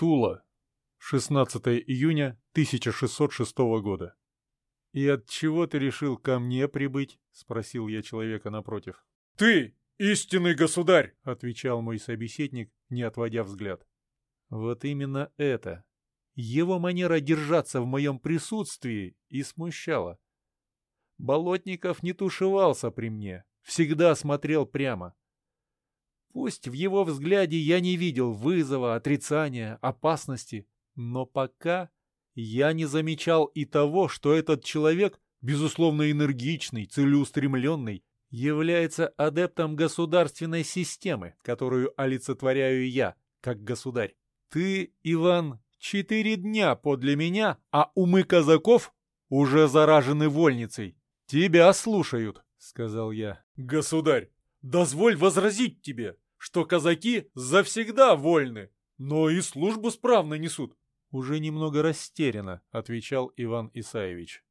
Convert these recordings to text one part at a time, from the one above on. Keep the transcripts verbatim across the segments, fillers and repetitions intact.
Тула. шестнадцатое июня тысяча шестьсот шестого года. «И от чего ты решил ко мне прибыть?» — спросил я человека напротив. «Ты истинный государь!» — отвечал мой собеседник, не отводя взгляд. Вот именно это. Его манера держаться в моем присутствии и смущала. Болотников не тушевался при мне, всегда смотрел прямо. Пусть в его взгляде я не видел вызова, отрицания, опасности, но пока я не замечал и того, что этот человек, безусловно энергичный, целеустремленный, является адептом государственной системы, которую олицетворяю я, как государь. Ты, Иван, четыре дня подле меня, а умы казаков уже заражены вольницей. Тебя слушают, — сказал я. «Государь, дозволь возразить тебе, что казаки завсегда вольны, но и службу справно несут». Уже немного растерянно, — отвечал Иван Исаевич.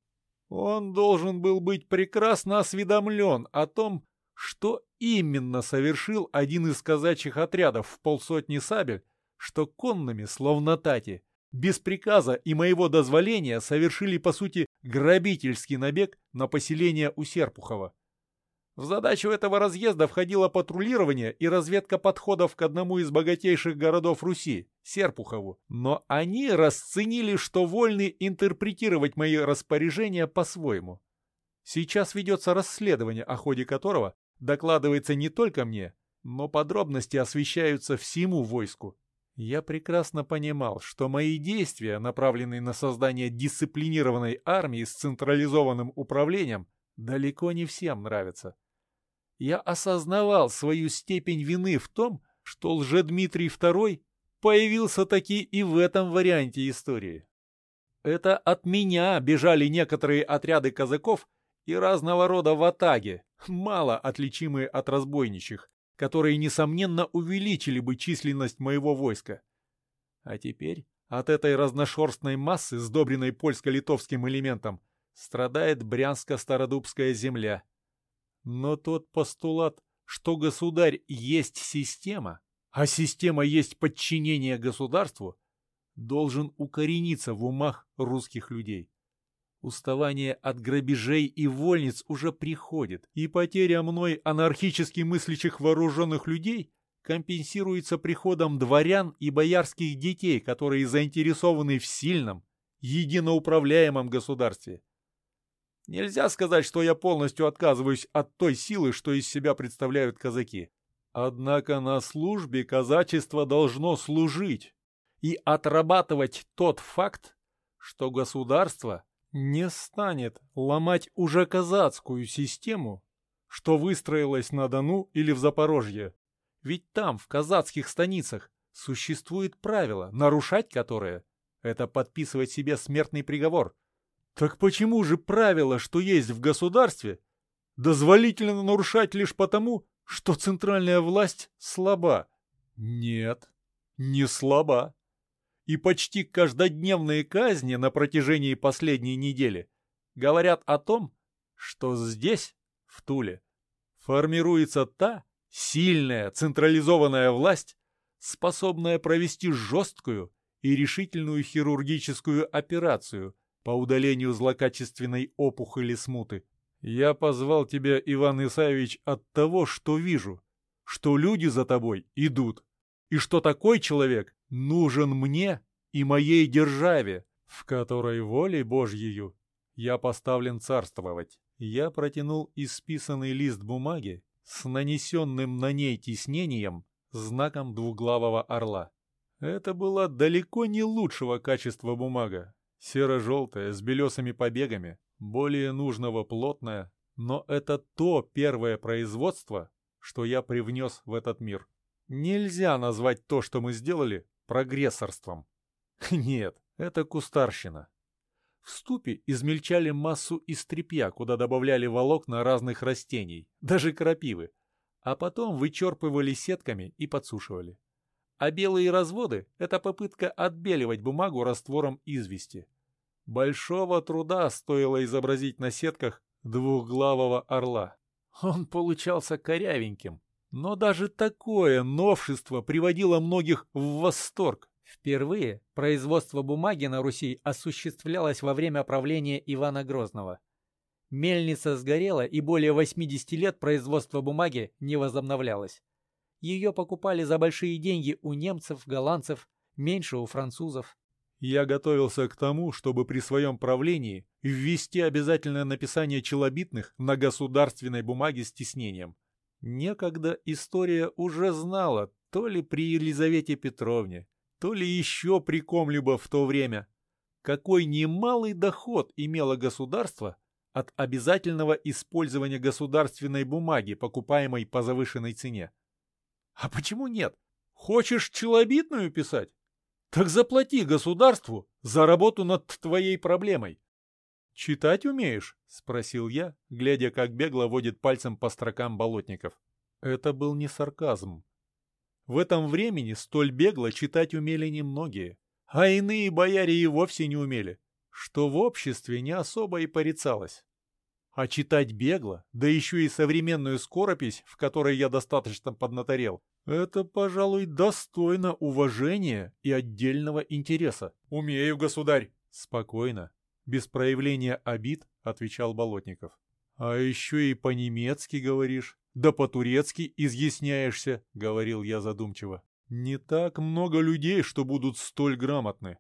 Он должен был быть прекрасно осведомлен о том, что именно совершил один из казачьих отрядов в полсотни сабель, что конными, словно тати, без приказа и моего дозволения совершили, по сути, грабительский набег на поселение у Серпухова. В задачу этого разъезда входило патрулирование и разведка подходов к одному из богатейших городов Руси – Серпухову. Но они расценили, что вольны интерпретировать мои распоряжения по-своему. Сейчас ведется расследование, о ходе которого докладывается не только мне, но подробности освещаются всему войску. Я прекрасно понимал, что мои действия, направленные на создание дисциплинированной армии с централизованным управлением, далеко не всем нравятся. Я осознавал свою степень вины в том, что Лжедмитрий второй появился таки и в этом варианте истории. Это от меня бежали некоторые отряды казаков и разного рода ватаги, мало отличимые от разбойничьих, которые, несомненно, увеличили бы численность моего войска. А теперь от этой разношерстной массы, сдобренной польско-литовским элементом, страдает Брянско-Стародубская земля. Но тот постулат, что государь есть система, а система есть подчинение государству, должен укорениться в умах русских людей. Уставание от грабежей и вольниц уже приходит, и потеря мной анархически мыслящих вооруженных людей компенсируется приходом дворян и боярских детей, которые заинтересованы в сильном, единоуправляемом государстве. Нельзя сказать, что я полностью отказываюсь от той силы, что из себя представляют казаки. Однако на службе казачество должно служить и отрабатывать тот факт, что государство не станет ломать уже казацкую систему, что выстроилась на Дону или в Запорожье. Ведь там, в казацких станицах, существует правило, нарушать которое — это подписывать себе смертный приговор. Так почему же правило, что есть в государстве, дозволительно нарушать лишь потому, что центральная власть слаба? Нет, не слаба. И почти каждодневные казни на протяжении последней недели говорят о том, что здесь, в Туле, формируется та сильная централизованная власть, способная провести жесткую и решительную хирургическую операцию по удалению злокачественной опухоли смуты. Я позвал тебя, Иван Исаевич, от того, что вижу, что люди за тобой идут, и что такой человек нужен мне и моей державе, в которой волей Божьею я поставлен царствовать. Я протянул исписанный лист бумаги с нанесенным на ней тиснением знаком двуглавого орла. Это была далеко не лучшего качества бумага. Серо-желтая, с белесыми побегами, более нужного плотная, но это то первое производство, что я привнес в этот мир. Нельзя назвать то, что мы сделали, прогрессорством. Нет, это кустарщина. В ступе измельчали массу из тряпья, куда добавляли волокна разных растений, даже крапивы, а потом вычерпывали сетками и подсушивали. А белые разводы — это попытка отбеливать бумагу раствором извести. Большого труда стоило изобразить на сетках двухглавого орла. Он получался корявеньким, но даже такое новшество приводило многих в восторг. Впервые производство бумаги на Руси осуществлялось во время правления Ивана Грозного. Мельница сгорела, и более восьмидесяти лет производство бумаги не возобновлялось. Ее покупали за большие деньги у немцев, голландцев, меньше у французов. Я готовился к тому, чтобы при своем правлении ввести обязательное написание челобитных на государственной бумаге с тиснением. Некогда история уже знала, то ли при Елизавете Петровне, то ли еще при ком-либо в то время, какой немалый доход имело государство от обязательного использования государственной бумаги, покупаемой по завышенной цене. А почему нет? Хочешь челобитную писать? Так заплати государству за работу над твоей проблемой. «Читать умеешь?» — спросил я, глядя, как бегло водит пальцем по строкам Болотников. Это был не сарказм. В этом времени столь бегло читать умели немногие, а иные бояре и вовсе не умели, что в обществе не особо и порицалось. А читать бегло, да еще и современную скоропись, в которой я достаточно поднаторел, это, пожалуй, достойно уважения и отдельного интереса. «Умею, государь!» «Спокойно, без проявления обид», — отвечал Болотников. «А еще и по-немецки говоришь, да по-турецки изъясняешься», — говорил я задумчиво. «Не так много людей, что будут столь грамотны.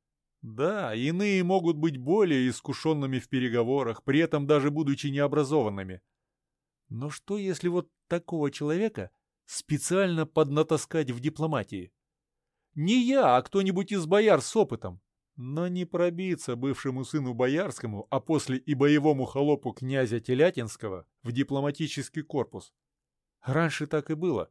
Да, иные могут быть более искушенными в переговорах, при этом даже будучи необразованными. Но что, если вот такого человека специально поднатаскать в дипломатии? Не я, а кто-нибудь из бояр с опытом. Но не пробиться бывшему сыну боярскому, а после и боевому холопу князя Телятинского в дипломатический корпус. Раньше так и было.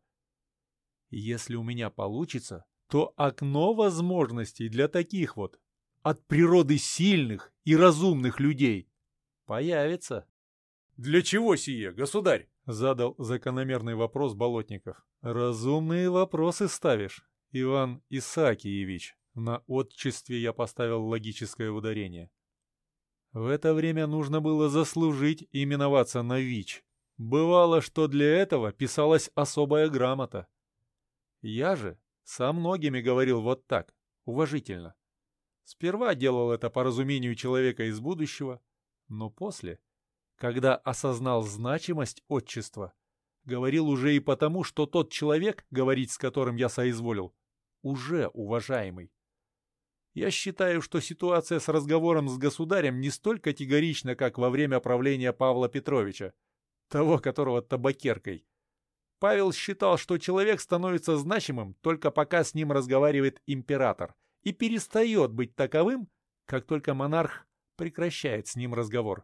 Если у меня получится, то окно возможностей для таких вот от природы сильных и разумных людей появится. «Для чего сие, государь?» — задал закономерный вопрос Болотников. «Разумные вопросы ставишь, Иван Исаакиевич». На отчестве я поставил логическое ударение. В это время нужно было заслужить именоваться на ВИЧ. Бывало, что для этого писалась особая грамота. Я же со многими говорил вот так, уважительно. Сперва делал это по разумению человека из будущего, но после, когда осознал значимость отчества, говорил уже и потому, что тот человек, говорить с которым я соизволил, уже уважаемый. Я считаю, что ситуация с разговором с государем не столь категорична, как во время правления Павла Петровича, того, которого табакеркой. Павел считал, что человек становится значимым только пока с ним разговаривает император, и перестает быть таковым, как только монарх прекращает с ним разговор.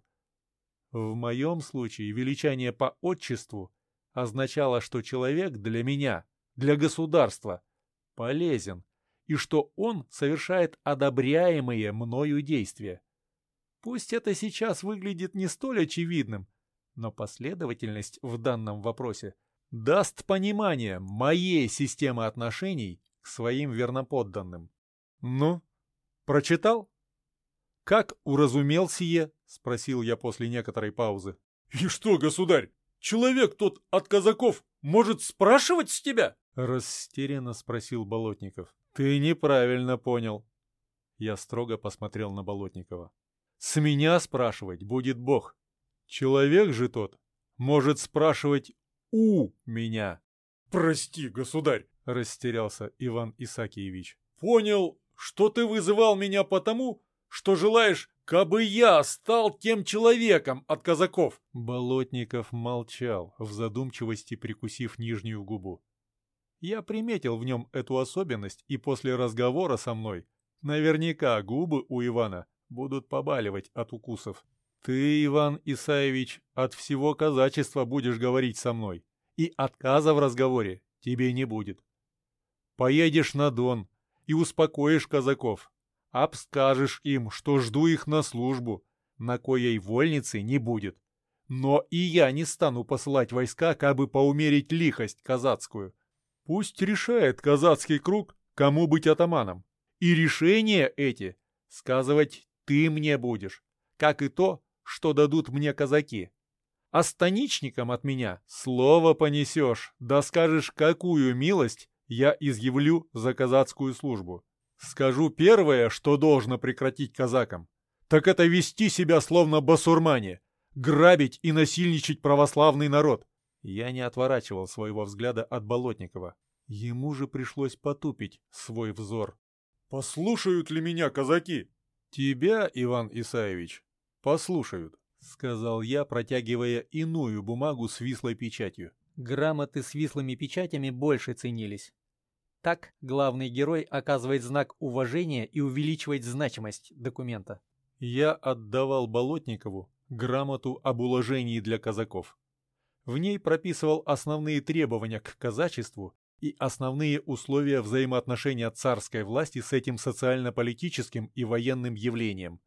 В моем случае величание по отчеству означало, что человек для меня, для государства, полезен, и что он совершает одобряемые мною действия. Пусть это сейчас выглядит не столь очевидным, но последовательность в данном вопросе даст понимание моей системы отношений к своим верноподданным. «Ну, прочитал?» «Как уразумел сие?» — спросил я после некоторой паузы. «И что, государь, человек тот от казаков может спрашивать с тебя?» — растерянно спросил Болотников. «Ты неправильно понял». Я строго посмотрел на Болотникова. «С меня спрашивать будет Бог. Человек же тот может спрашивать у меня». «Прости, государь», — растерялся Иван Исаакиевич. «Понял, что ты вызывал меня потому, что желаешь, кабы я стал тем человеком от казаков». Болотников молчал, в задумчивости прикусив нижнюю губу. Я приметил в нем эту особенность, и после разговора со мной наверняка губы у Ивана будут побаливать от укусов. Ты, Иван Исаевич, от всего казачества будешь говорить со мной, и отказа в разговоре тебе не будет. Поедешь на Дон и успокоишь казаков, обскажешь им, что жду их на службу, на коей вольницы не будет. Но и я не стану посылать войска, кабы поумерить лихость казацкую. Пусть решает казацкий круг, кому быть атаманом. И решения эти сказывать ты мне будешь, как и то, что дадут мне казаки. А станичникам от меня слово понесешь, да скажешь, какую милость я изъявлю за казацкую службу. Скажу первое, что должно прекратить казакам, так это вести себя словно басурмане, грабить и насильничать православный народ. Я не отворачивал своего взгляда от Болотникова. Ему же пришлось потупить свой взор. «Послушают ли меня казаки?» «Тебя, Иван Исаевич, послушают», — сказал я, протягивая иную бумагу с вислой печатью. Грамоты с вислыми печатями больше ценились. Так главный герой оказывает знак уважения и увеличивает значимость документа. Я отдавал Болотникову грамоту об уложении для казаков. В ней прописывал основные требования к казачеству и основные условия взаимоотношения царской власти с этим социально-политическим и военным явлением.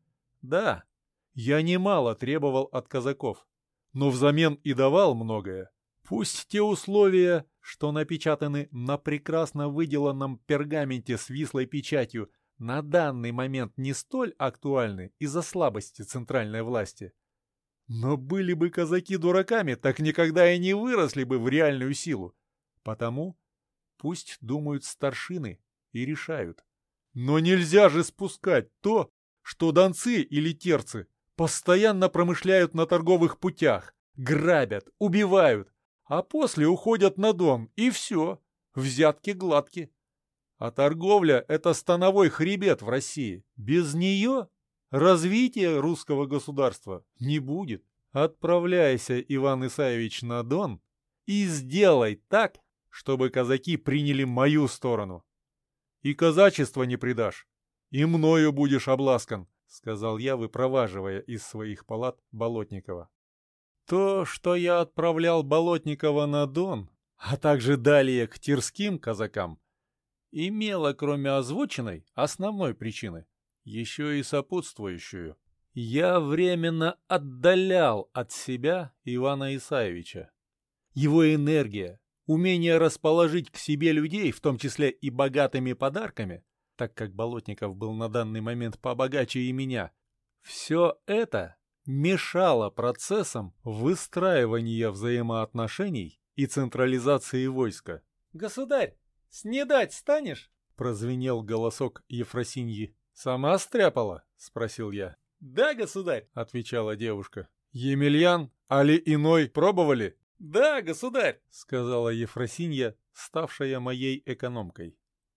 Да, я немало требовал от казаков, но взамен и давал многое. Пусть те условия, что напечатаны на прекрасно выделанном пергаменте с вислой печатью, на данный момент не столь актуальны из-за слабости центральной власти. Но были бы казаки дураками, так никогда и не выросли бы в реальную силу. Потому пусть думают старшины и решают. Но нельзя же спускать то, что донцы или терцы постоянно промышляют на торговых путях, грабят, убивают, а после уходят на Дон, и все, взятки гладки. А торговля — это становой хребет в России. Без нее развития русского государства не будет. Отправляйся, Иван Исаевич, на Дон и сделай так, чтобы казаки приняли мою сторону. И казачество не предашь, и мною будешь обласкан, — сказал я, выпроваживая из своих палат Болотникова. То, что я отправлял Болотникова на Дон, а также далее к тирским казакам, имело, кроме озвученной, основной причины, еще и сопутствующую. Я временно отдалял от себя Ивана Исаевича. Его энергия, умение расположить к себе людей, в том числе и богатыми подарками, так как Болотников был на данный момент побогаче и меня, все это мешало процессам выстраивания взаимоотношений и централизации войска. «Государь, снедать станешь?» — прозвенел голосок Ефросиньи. «Сама стряпала?» — спросил я. «Да, государь», — отвечала девушка. «Емельян, али иной пробовали?» «Да, государь», — сказала Ефросинья, ставшая моей экономкой.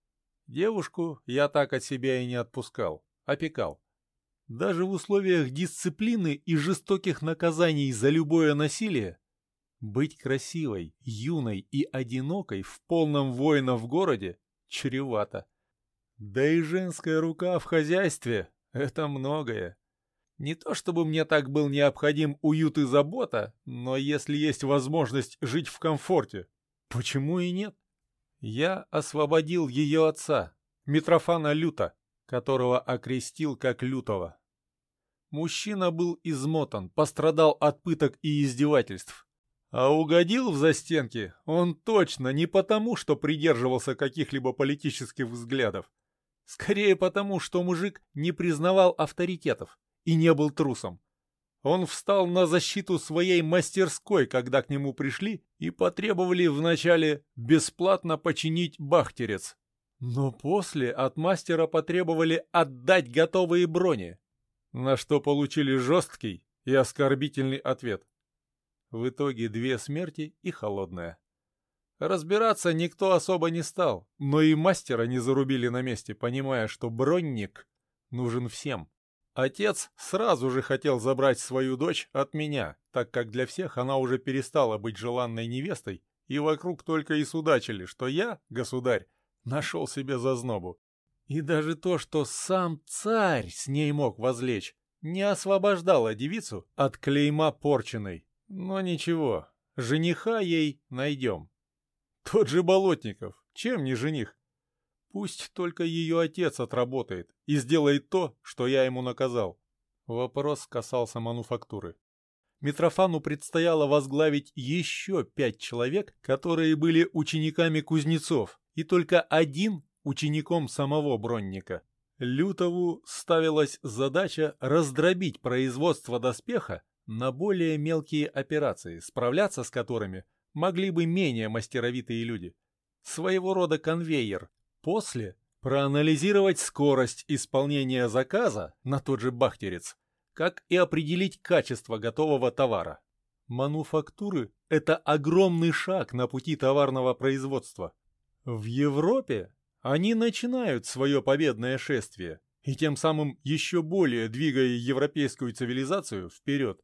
Девушку я так от себя и не отпускал, опекал. Даже в условиях дисциплины и жестоких наказаний за любое насилие быть красивой, юной и одинокой в полном воина в городе чревато. Да и женская рука в хозяйстве — это многое. Не то чтобы мне так был необходим уют и забота, но если есть возможность жить в комфорте, почему и нет? Я освободил ее отца, Митрофана Люта, которого окрестил как Лютого. Мужчина был измотан, пострадал от пыток и издевательств. А угодил в застенки он точно не потому, что придерживался каких-либо политических взглядов. Скорее потому, что мужик не признавал авторитетов и не был трусом. Он встал на защиту своей мастерской, когда к нему пришли и потребовали вначале бесплатно починить бахтерец. Но после от мастера потребовали отдать готовые брони, на что получили жесткий и оскорбительный ответ. В итоге две смерти и холодная. Разбираться никто особо не стал, но и мастера не зарубили на месте, понимая, что бронник нужен всем. Отец сразу же хотел забрать свою дочь от меня, так как для всех она уже перестала быть желанной невестой, и вокруг только и судачили, что я, государь, нашел себе зазнобу. И даже то, что сам царь с ней мог возлечь, не освобождало девицу от клейма порченой. Но ничего, жениха ей найдем. Тот же Болотников, чем не жених? Пусть только ее отец отработает и сделает то, что я ему наказал. Вопрос касался мануфактуры. Митрофану предстояло возглавить еще пять человек, которые были учениками кузнецов, и только один учеником самого Бронника. Лютову ставилась задача раздробить производство доспеха на более мелкие операции, справляться с которыми могли бы менее мастеровитые люди. Своего рода конвейер. После проанализировать скорость исполнения заказа на тот же Бахтерец, как и определить качество готового товара. Мануфактуры – это огромный шаг на пути товарного производства. В Европе они начинают свое победное шествие, и тем самым еще более двигая европейскую цивилизацию вперед.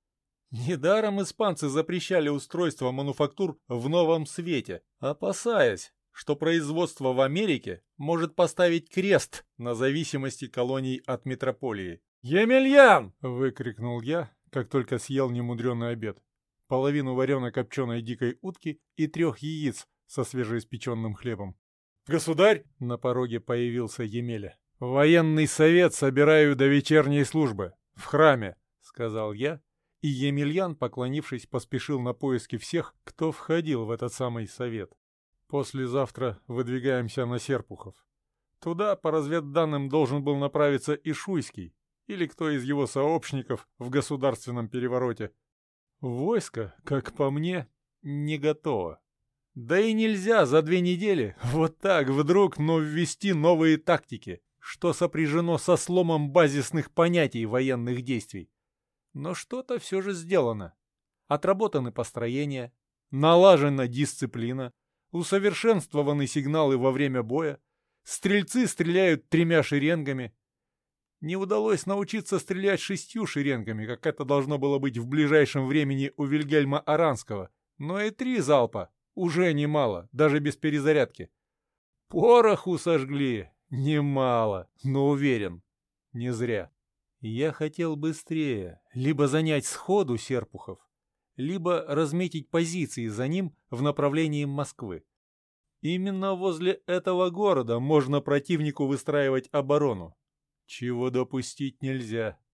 Недаром испанцы запрещали устройство мануфактур в новом свете, опасаясь, что производство в Америке может поставить крест на зависимости колоний от метрополии. «Емельян!» — выкрикнул я, как только съел немудренный обед. Половину варено-копченой дикой утки и трех яиц со свежеиспеченным хлебом. «Государь!» — на пороге появился Емеля. «Военный совет собираю до вечерней службы. В храме», — сказал я, и Емельян, поклонившись, поспешил на поиски всех, кто входил в этот самый совет. «Послезавтра выдвигаемся на Серпухов. Туда, по разведданным, должен был направиться и Шуйский, или кто из его сообщников в государственном перевороте. Войско, как по мне, не готово. Да и нельзя за две недели вот так вдруг, но ввести новые тактики, что сопряжено со сломом базисных понятий военных действий. Но что-то все же сделано. Отработаны построения, налажена дисциплина, усовершенствованы сигналы во время боя, стрельцы стреляют тремя шеренгами. Не удалось научиться стрелять шестью шеренгами, как это должно было быть в ближайшем времени у Вильгельма Аранского, но и три залпа уже немало, даже без перезарядки. Пороху сожгли немало, но уверен, не зря. Я хотел быстрее либо занять сходу Серпухов, либо разметить позиции за ним в направлении Москвы. Именно возле этого города можно противнику выстраивать оборону, чего допустить нельзя.